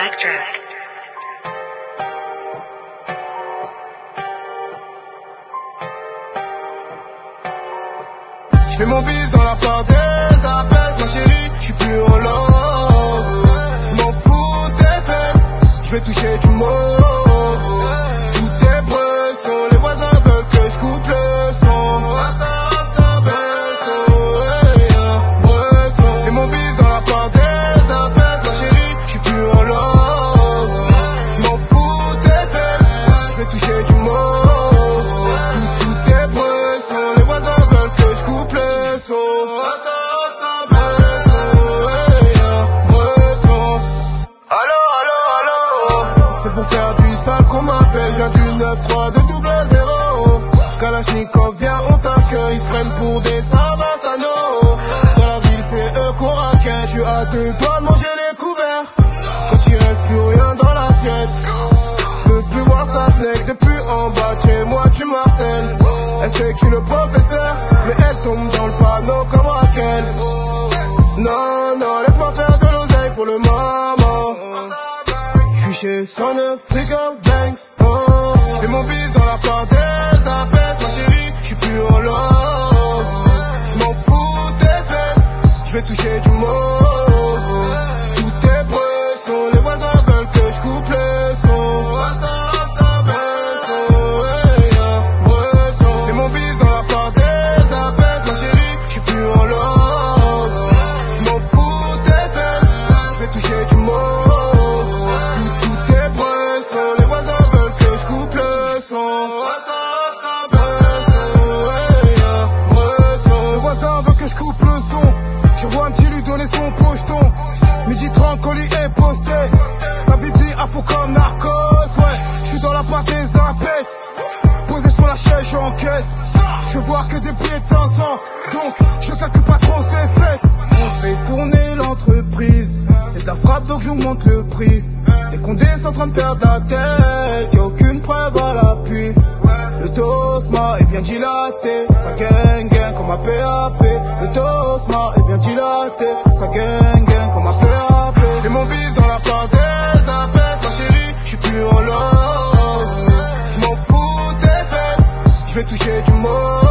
Electric. J'fais mon bif dans la part des appels, ma chérie, j'suis plus en love. J'm'en fous tes fesses, j'vais toucher du mot. Tous tes bressons, les voisins veulent que j'coupe le son. J'fais mon bif dans la part des appels, ma chérie, j'suis plus en love. J'm'en fous tes fesses, j'vais toucher du mot. Tous tes bressons, les voisins veulent que j'coupe le son. C'est pour faire du sale qu'on m'appelle, viens du 9-3 de double 0. Kalachnikov vient, on t'accueille, ils se prennent pour des Savasano. Dans la ville c'est eux qu'on raquette, j'suis à 2 doigts de manger les couverts. Quand il reste plus rien dans l'assiette, j'peux plus voir sa snake depuis en bas de chez moi tu martèles. Elle sait que j'suis le professeur, mais elle tombe dans le panneau comme Raquel. Non, non, laisse-moi faire de l'oseille pour le maman. J'suis chez 109 Figure Banks. J'fais mon bif dans la part des appels, ma chérie, j'suis plus en love. J'm'en fous tes fesses, j'vais toucher du mot. Tous tes bressons, les voisins veulent que j'coupe le son. J'fais mon bif dans la part des appels, ma chérie, j'suis plus en love. J'm'en fous tes fesses, j'vais toucher du mot. Les voisins veulent que j'coupe le son. Le voisin veut que j'coupe le son. Je vois un petit lui donner son pocheton. Midi 30, colis est posté. Sa bibi à fond comme narcos. Ouais, j'suis dans la part des impèces. Posé sur la chaise, j'encaisse. J'veux voir que des billets de 500. Donc, je calcule pas trop ses fesses. On fait tourner l'entreprise. C'est de la frappe donc j'augmente le prix. Les condés sont en train de perdre la tête, y'a aucune preuve à l'appui. Le Tosma est bien dilaté, ça gang gang comme un PAP. Le Tosma est bien dilaté, ça gang gang comme un PAP. J'fais mon bif dans la part des appels, ma chérie, j'suis plus en love. J'm'en fous tes fesses, j'vais toucher du mot.